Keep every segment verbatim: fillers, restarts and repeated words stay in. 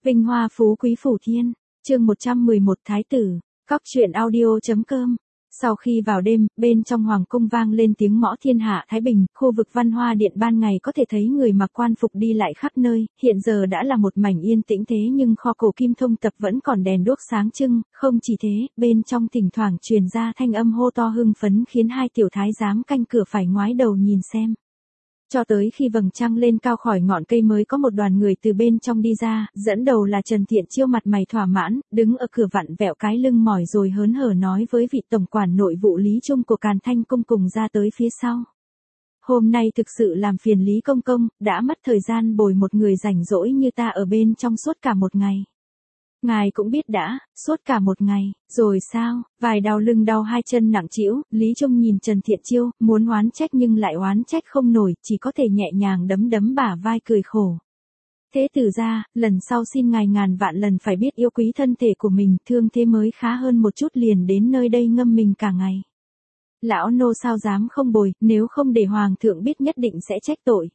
Vinh hoa phú quý phủ thiên, chương một trăm mười một Thái tử, Cóc truyện audio.com. Sau khi vào đêm, bên trong hoàng cung vang lên tiếng mõ thiên hạ Thái Bình, khu vực văn hoa điện ban ngày có thể thấy người mặc quan phục đi lại khắp nơi, hiện giờ đã là một mảnh yên tĩnh thế nhưng kho cổ kim thông tập vẫn còn đèn đuốc sáng trưng, không chỉ thế, bên trong thỉnh thoảng truyền ra thanh âm hô to hưng phấn khiến hai tiểu thái giám canh cửa phải ngoái đầu nhìn xem. Cho tới khi vầng trăng lên cao khỏi ngọn cây mới có một đoàn người từ bên trong đi ra, dẫn đầu là Trần Thiện Chiêu mặt mày thỏa mãn, đứng ở cửa vặn vẹo cái lưng mỏi rồi hớn hở nói với vị tổng quản nội vụ Lý Trung của Càn Thanh Cung cùng ra tới phía sau. Hôm nay thực sự làm phiền Lý Công Công, đã mất thời gian bồi một người rảnh rỗi như ta ở bên trong suốt cả một ngày. Ngài cũng biết đã, suốt cả một ngày, rồi sao, vài đau lưng đau hai chân nặng trĩu, Lý Trung nhìn Trần Thiện Chiêu, muốn oán trách nhưng lại oán trách không nổi, chỉ có thể nhẹ nhàng đấm đấm bả vai cười khổ. Thế tử ra, lần sau xin ngài ngàn vạn lần phải biết yêu quý thân thể của mình, thương thế mới khá hơn một chút liền đến nơi đây ngâm mình cả ngày. Lão nô sao dám không bồi, nếu không để hoàng thượng biết nhất định sẽ trách tội.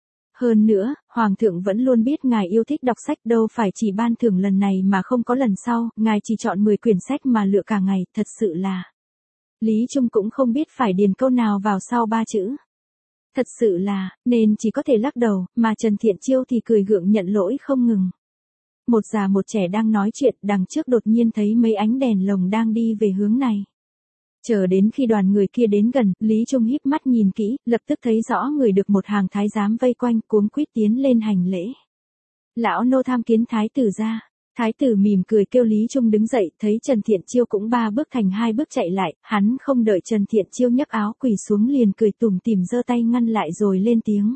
Hơn nữa, Hoàng thượng vẫn luôn biết ngài yêu thích đọc sách đâu phải chỉ ban thưởng lần này mà không có lần sau, ngài chỉ chọn mười quyển sách mà lựa cả ngày, thật sự là. Lý Trung cũng không biết phải điền câu nào vào sau ba chữ. Thật sự là, nên chỉ có thể lắc đầu, mà Trần Thiện Chiêu thì cười gượng nhận lỗi không ngừng. Một già một trẻ đang nói chuyện, đằng trước đột nhiên thấy mấy ánh đèn lồng đang đi về hướng này. Chờ đến khi đoàn người kia đến gần, Lý Trung híp mắt nhìn kỹ, lập tức thấy rõ người được một hàng thái giám vây quanh, cuống quýt tiến lên hành lễ. Lão nô tham kiến thái tử ra. Thái tử mỉm cười kêu Lý Trung đứng dậy, thấy Trần Thiện Chiêu cũng ba bước thành hai bước chạy lại, hắn không đợi Trần Thiện Chiêu nhấc áo quỳ xuống liền cười tủm tỉm giơ tay ngăn lại rồi lên tiếng.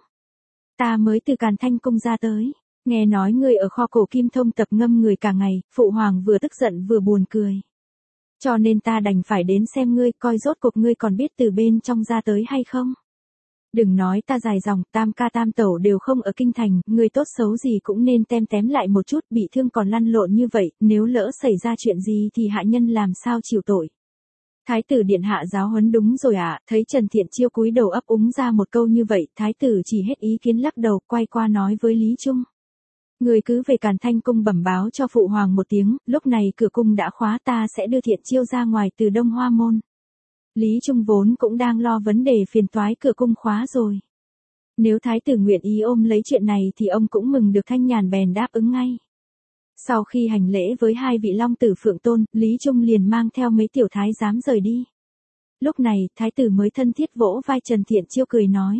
Ta mới từ Càn Thanh Cung ra tới, nghe nói người ở kho cổ kim thông tập ngâm người cả ngày, phụ hoàng vừa tức giận vừa buồn cười. Cho nên ta đành phải đến xem ngươi, coi rốt cuộc ngươi còn biết từ bên trong ra tới hay không. Đừng nói ta dài dòng, tam ca tam tẩu đều không ở kinh thành, ngươi tốt xấu gì cũng nên tem tém lại một chút, bị thương còn lăn lộn như vậy, nếu lỡ xảy ra chuyện gì thì hạ nhân làm sao chịu tội. Thái tử điện hạ giáo huấn đúng rồi ạ, à, thấy Trần Thiện Chiêu cúi đầu ấp úng ra một câu như vậy, thái tử chỉ hết ý kiến lắc đầu, quay qua nói với Lý Trung. Người cứ về Càn Thanh Cung bẩm báo cho phụ hoàng một tiếng, lúc này cửa cung đã khóa, ta sẽ đưa Thiện Chiêu ra ngoài từ Đông Hoa Môn. Lý Trung vốn cũng đang lo vấn đề phiền toái cửa cung khóa rồi. Nếu thái tử nguyện ý ôm lấy chuyện này thì ông cũng mừng được thanh nhàn bèn đáp ứng ngay. Sau khi hành lễ với hai vị long tử phượng tôn, Lý Trung liền mang theo mấy tiểu thái giám rời đi. Lúc này, thái tử mới thân thiết vỗ vai Trần Thiện Chiêu cười nói.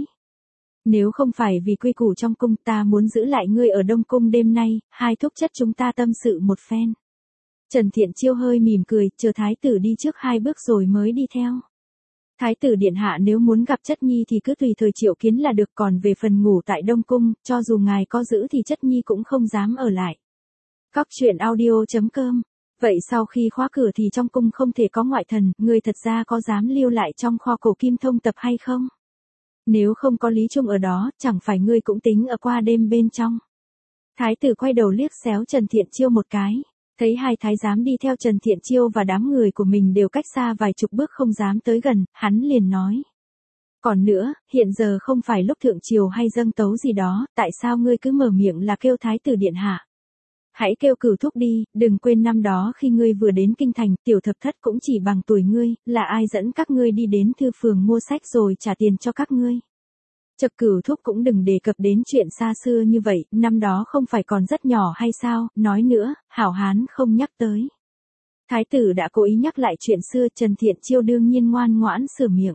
Nếu không phải vì quy củ trong cung ta muốn giữ lại ngươi ở Đông Cung đêm nay, hai thúc chất chúng ta tâm sự một phen. Trần Thiện Chiêu hơi mỉm cười, chờ thái tử đi trước hai bước rồi mới đi theo. Thái tử điện hạ nếu muốn gặp chất nhi thì cứ tùy thời triệu kiến là được, còn về phần ngủ tại Đông Cung, cho dù ngài có giữ thì chất nhi cũng không dám ở lại. Cóc truyện audio.com. Vậy sau khi khóa cửa thì trong cung không thể có ngoại thần, ngươi thật ra có dám lưu lại trong kho cổ kim thông tập hay không? Nếu không có Lý Trung ở đó, chẳng phải ngươi cũng tính ở qua đêm bên trong. Thái tử quay đầu liếc xéo Trần Thiện Chiêu một cái, thấy hai thái giám đi theo Trần Thiện Chiêu và đám người của mình đều cách xa vài chục bước không dám tới gần, hắn liền nói. Còn nữa, hiện giờ không phải lúc thượng triều hay dâng tấu gì đó, tại sao ngươi cứ mở miệng là kêu thái tử điện hạ? Hãy kêu Cửu thúc đi, đừng quên năm đó khi ngươi vừa đến kinh thành, tiểu thập thất cũng chỉ bằng tuổi ngươi, là ai dẫn các ngươi đi đến thư phường mua sách rồi trả tiền cho các ngươi. Chậc Cửu thúc cũng đừng đề cập đến chuyện xa xưa như vậy, năm đó không phải còn rất nhỏ hay sao, nói nữa, hảo hán không nhắc tới. Thái tử đã cố ý nhắc lại chuyện xưa, Trần Thiện Chiêu đương nhiên ngoan ngoãn sửa miệng.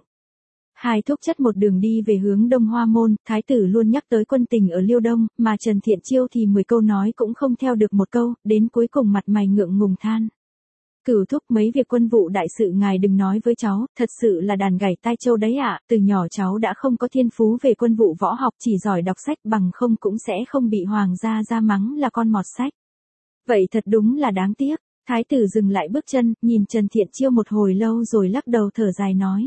Hai thúc chất một đường đi về hướng Đông Hoa Môn, thái tử luôn nhắc tới quân tình ở Liêu Đông, mà Trần Thiện Chiêu thì mười câu nói cũng không theo được một câu, đến cuối cùng mặt mày ngượng ngùng than. Cửu thúc mấy việc quân vụ đại sự ngài đừng nói với cháu, thật sự là đàn gảy tai châu đấy ạ, à. Từ nhỏ cháu đã không có thiên phú về quân vụ võ học, chỉ giỏi đọc sách, bằng không cũng sẽ không bị hoàng gia ra mắng là con mọt sách. Vậy thật đúng là đáng tiếc. Thái tử dừng lại bước chân, nhìn Trần Thiện Chiêu một hồi lâu rồi lắc đầu thở dài nói.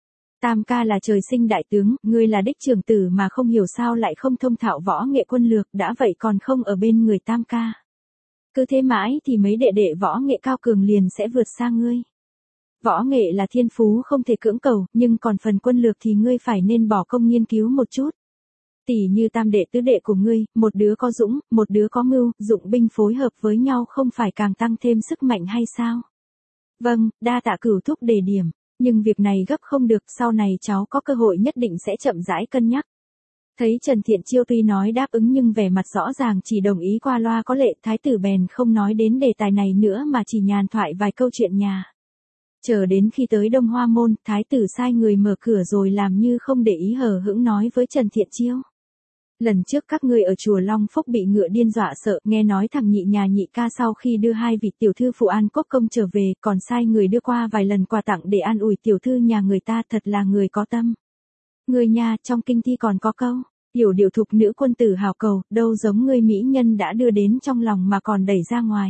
Tam ca là trời sinh đại tướng, ngươi là đích trưởng tử mà không hiểu sao lại không thông thạo võ nghệ quân lược, đã vậy còn không ở bên người tam ca. Cứ thế mãi thì mấy đệ đệ võ nghệ cao cường liền sẽ vượt xa ngươi. Võ nghệ là thiên phú không thể cưỡng cầu, nhưng còn phần quân lược thì ngươi phải nên bỏ công nghiên cứu một chút. Tỷ như tam đệ tứ đệ của ngươi, một đứa có dũng, một đứa có mưu, dụng binh phối hợp với nhau không phải càng tăng thêm sức mạnh hay sao? Vâng, đa tạ Cửu thúc đề điểm, nhưng việc này gấp không được, sau này cháu có cơ hội nhất định sẽ chậm rãi cân nhắc. Thấy Trần Thiện Chiêu tuy nói đáp ứng nhưng vẻ mặt rõ ràng chỉ đồng ý qua loa có lệ, thái tử bèn không nói đến đề tài này nữa mà chỉ nhàn thoại vài câu chuyện nhà. Chờ đến khi tới Đông Hoa Môn, thái tử sai người mở cửa rồi làm như không để ý hờ hững nói với Trần Thiện Chiêu. Lần trước các ngươi ở chùa Long Phúc bị ngựa điên dọa sợ, nghe nói thằng nhị nhà nhị ca sau khi đưa hai vị tiểu thư phụ an quốc công trở về, còn sai người đưa qua vài lần quà tặng để an ủi tiểu thư nhà người ta, thật là người có tâm. Người nhà, trong kinh thi còn có câu, yểu điệu thục nữ quân tử hào cầu, đâu giống ngươi mỹ nhân đã đưa đến trong lòng mà còn đẩy ra ngoài.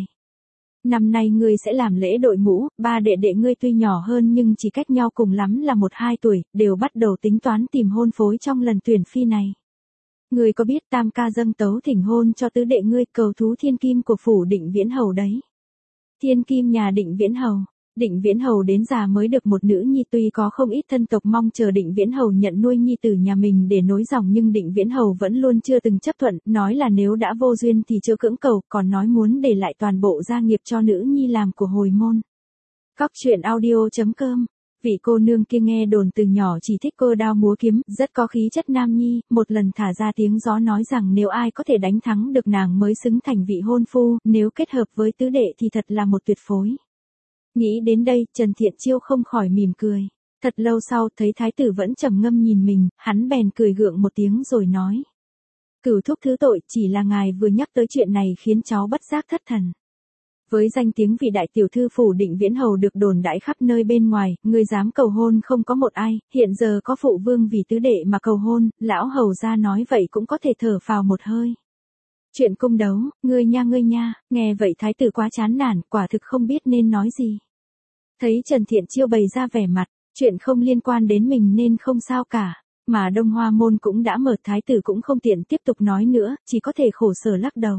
Năm nay ngươi sẽ làm lễ đội ngũ, ba đệ đệ ngươi tuy nhỏ hơn nhưng chỉ cách nhau cùng lắm là một hai tuổi, đều bắt đầu tính toán tìm hôn phối trong lần tuyển phi này. Ngươi có biết tam ca dâng tấu thỉnh hôn cho tứ đệ ngươi, cầu thú thiên kim của phủ Định Viễn Hầu đấy. Thiên kim nhà Định Viễn Hầu, Định Viễn Hầu đến già mới được một nữ nhi, tuy có không ít thân tộc mong chờ Định Viễn Hầu nhận nuôi nhi tử nhà mình để nối dòng nhưng Định Viễn Hầu vẫn luôn chưa từng chấp thuận, nói là nếu đã vô duyên thì chưa cưỡng cầu, còn nói muốn để lại toàn bộ gia nghiệp cho nữ nhi làm của hồi môn. Cóc truyện audio chấm com. Vị cô nương kia nghe đồn từ nhỏ chỉ thích cơ đao múa kiếm, rất có khí chất nam nhi, một lần thả ra tiếng gió nói rằng nếu ai có thể đánh thắng được nàng mới xứng thành vị hôn phu, nếu kết hợp với tứ đệ thì thật là một tuyệt phối. Nghĩ đến đây, Trần Thiện Chiêu không khỏi mỉm cười. Thật lâu sau thấy thái tử vẫn trầm ngâm nhìn mình, hắn bèn cười gượng một tiếng rồi nói. Cửu thúc thứ tội, chỉ là ngài vừa nhắc tới chuyện này khiến cháu bất giác thất thần. Với danh tiếng vị đại tiểu thư phủ Định Viễn Hầu được đồn đãi khắp nơi bên ngoài, người dám cầu hôn không có một ai, hiện giờ có phụ vương vì tứ đệ mà cầu hôn, lão hầu ra nói vậy cũng có thể thở phào một hơi. Chuyện cung đấu, ngươi nha ngươi nha, nghe vậy thái tử quá chán nản, quả thực không biết nên nói gì. Thấy Trần Thiện Chiêu bày ra vẻ mặt, chuyện không liên quan đến mình nên không sao cả, mà Đông Hoa Môn cũng đã mở, thái tử cũng không tiện tiếp tục nói nữa, chỉ có thể khổ sở lắc đầu.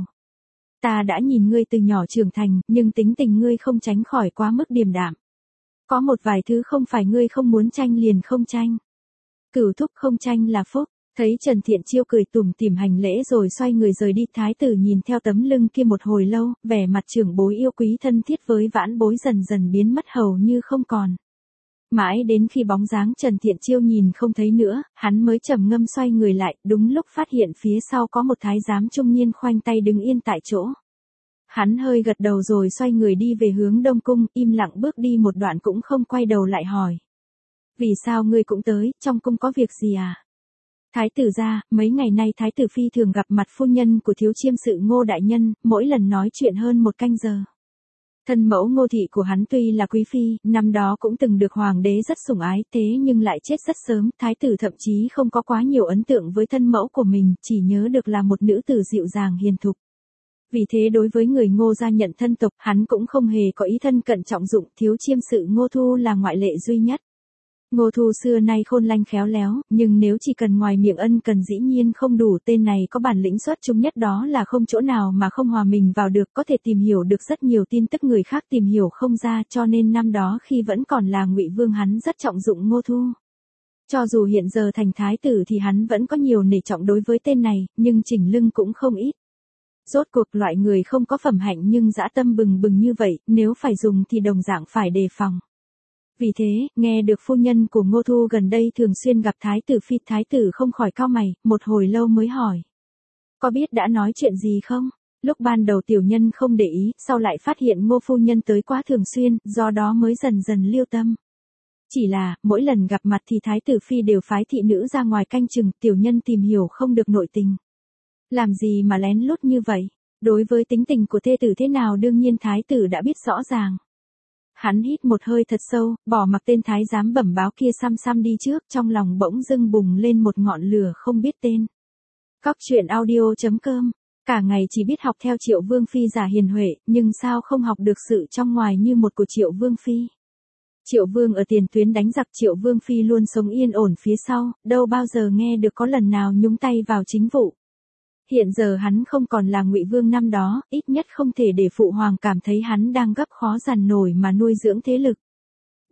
Ta đã nhìn ngươi từ nhỏ trưởng thành, nhưng tính tình ngươi không tránh khỏi quá mức điềm đạm. Có một vài thứ không phải ngươi không muốn tranh liền không tranh. Cửu thúc không tranh là phúc. Thấy Trần Thiện Chiêu cười tủm tỉm hành lễ rồi xoay người rời đi, thái tử nhìn theo tấm lưng kia một hồi lâu, vẻ mặt trưởng bối yêu quý thân thiết với vãn bối dần dần biến mất hầu như không còn. Mãi đến khi bóng dáng Trần Thiện Chiêu nhìn không thấy nữa, hắn mới trầm ngâm xoay người lại, đúng lúc phát hiện phía sau có một thái giám trung niên khoanh tay đứng yên tại chỗ. Hắn hơi gật đầu rồi xoay người đi về hướng Đông Cung, im lặng bước đi một đoạn cũng không quay đầu lại hỏi. Vì sao ngươi cũng tới, trong cung có việc gì à? Thái tử gia, mấy ngày nay thái tử phi thường gặp mặt phu nhân của thiếu chiêm sự Ngô đại nhân, mỗi lần nói chuyện hơn một canh giờ. Thân mẫu Ngô thị của hắn tuy là quý phi, năm đó cũng từng được hoàng đế rất sủng ái, thế nhưng lại chết rất sớm, thái tử thậm chí không có quá nhiều ấn tượng với thân mẫu của mình, chỉ nhớ được là một nữ tử dịu dàng hiền thục. Vì thế đối với người Ngô gia nhận thân tộc, hắn cũng không hề có ý thân cận trọng dụng, thiếu chiêm sự Ngô Thu là ngoại lệ duy nhất. Ngô Thu xưa nay khôn lanh khéo léo, nhưng nếu chỉ cần ngoài miệng ân cần dĩ nhiên không đủ, tên này có bản lĩnh xuất chúng nhất đó là không chỗ nào mà không hòa mình vào được, có thể tìm hiểu được rất nhiều tin tức người khác tìm hiểu không ra, cho nên năm đó khi vẫn còn là Ngụy Vương hắn rất trọng dụng Ngô Thu. Cho dù hiện giờ thành thái tử thì hắn vẫn có nhiều nể trọng đối với tên này, nhưng chỉnh lưng cũng không ít. Rốt cuộc loại người không có phẩm hạnh nhưng dã tâm bừng bừng như vậy, nếu phải dùng thì đồng dạng phải đề phòng. Vì thế, nghe được phu nhân của Ngô Thu gần đây thường xuyên gặp thái tử phi, thái tử không khỏi cau mày, một hồi lâu mới hỏi. Có biết đã nói chuyện gì không? Lúc ban đầu tiểu nhân không để ý, sau lại phát hiện Ngô phu nhân tới quá thường xuyên, do đó mới dần dần lưu tâm. Chỉ là, mỗi lần gặp mặt thì thái tử phi đều phái thị nữ ra ngoài canh chừng, tiểu nhân tìm hiểu không được nội tình. Làm gì mà lén lút như vậy? Đối với tính tình của thê tử thế nào đương nhiên thái tử đã biết rõ ràng. Hắn hít một hơi thật sâu, bỏ mặc tên thái giám bẩm báo kia xăm xăm đi trước, trong lòng bỗng dưng bùng lên một ngọn lửa không biết tên. Cóc truyện audio chấm com. Cả ngày chỉ biết học theo Triệu Vương Phi giả hiền huệ, nhưng sao không học được sự trong ngoài như một của Triệu Vương Phi. Triệu Vương ở tiền tuyến đánh giặc, Triệu Vương Phi luôn sống yên ổn phía sau, đâu bao giờ nghe được có lần nào nhúng tay vào chính vụ. Hiện giờ hắn không còn là Ngụy Vương năm đó, ít nhất không thể để phụ hoàng cảm thấy hắn đang gấp khó dằn nổi mà nuôi dưỡng thế lực.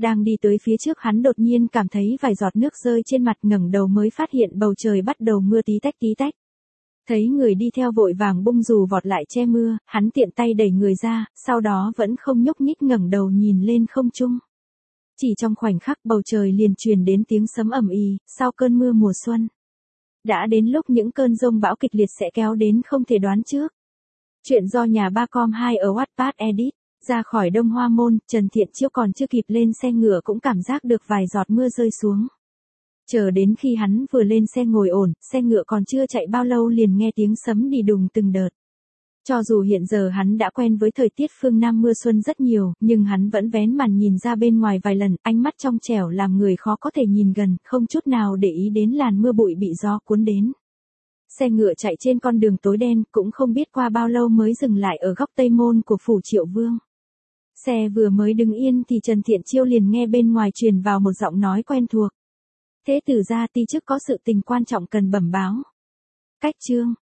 Đang đi tới phía trước hắn đột nhiên cảm thấy vài giọt nước rơi trên mặt, ngẩng đầu mới phát hiện bầu trời bắt đầu mưa tí tách tí tách. Thấy người đi theo vội vàng bung dù vọt lại che mưa, hắn tiện tay đẩy người ra, sau đó vẫn không nhúc nhích ngẩng đầu nhìn lên không trung. Chỉ trong khoảnh khắc bầu trời liền truyền đến tiếng sấm ầm ĩ, sau cơn mưa mùa xuân. Đã đến lúc những cơn giông bão kịch liệt sẽ kéo đến không thể đoán trước. Chuyện do nhà ba com hai ở Wattpad edit. Ra khỏi Đông Hoa Môn, Trần Thiện Chiêu còn chưa kịp lên xe ngựa cũng cảm giác được vài giọt mưa rơi xuống. Chờ đến khi hắn vừa lên xe ngồi ổn, xe ngựa còn chưa chạy bao lâu liền nghe tiếng sấm đi đùng từng đợt. Cho dù hiện giờ hắn đã quen với thời tiết phương Nam mưa xuân rất nhiều, nhưng hắn vẫn vén màn nhìn ra bên ngoài vài lần, ánh mắt trong trẻo làm người khó có thể nhìn gần, không chút nào để ý đến làn mưa bụi bị gió cuốn đến. Xe ngựa chạy trên con đường tối đen, cũng không biết qua bao lâu mới dừng lại ở góc Tây Môn của phủ Triệu Vương. Xe vừa mới đứng yên thì Trần Thiện Chiêu liền nghe bên ngoài truyền vào một giọng nói quen thuộc. Thế tử gia ti chức có sự tình quan trọng cần bẩm báo. Cách chương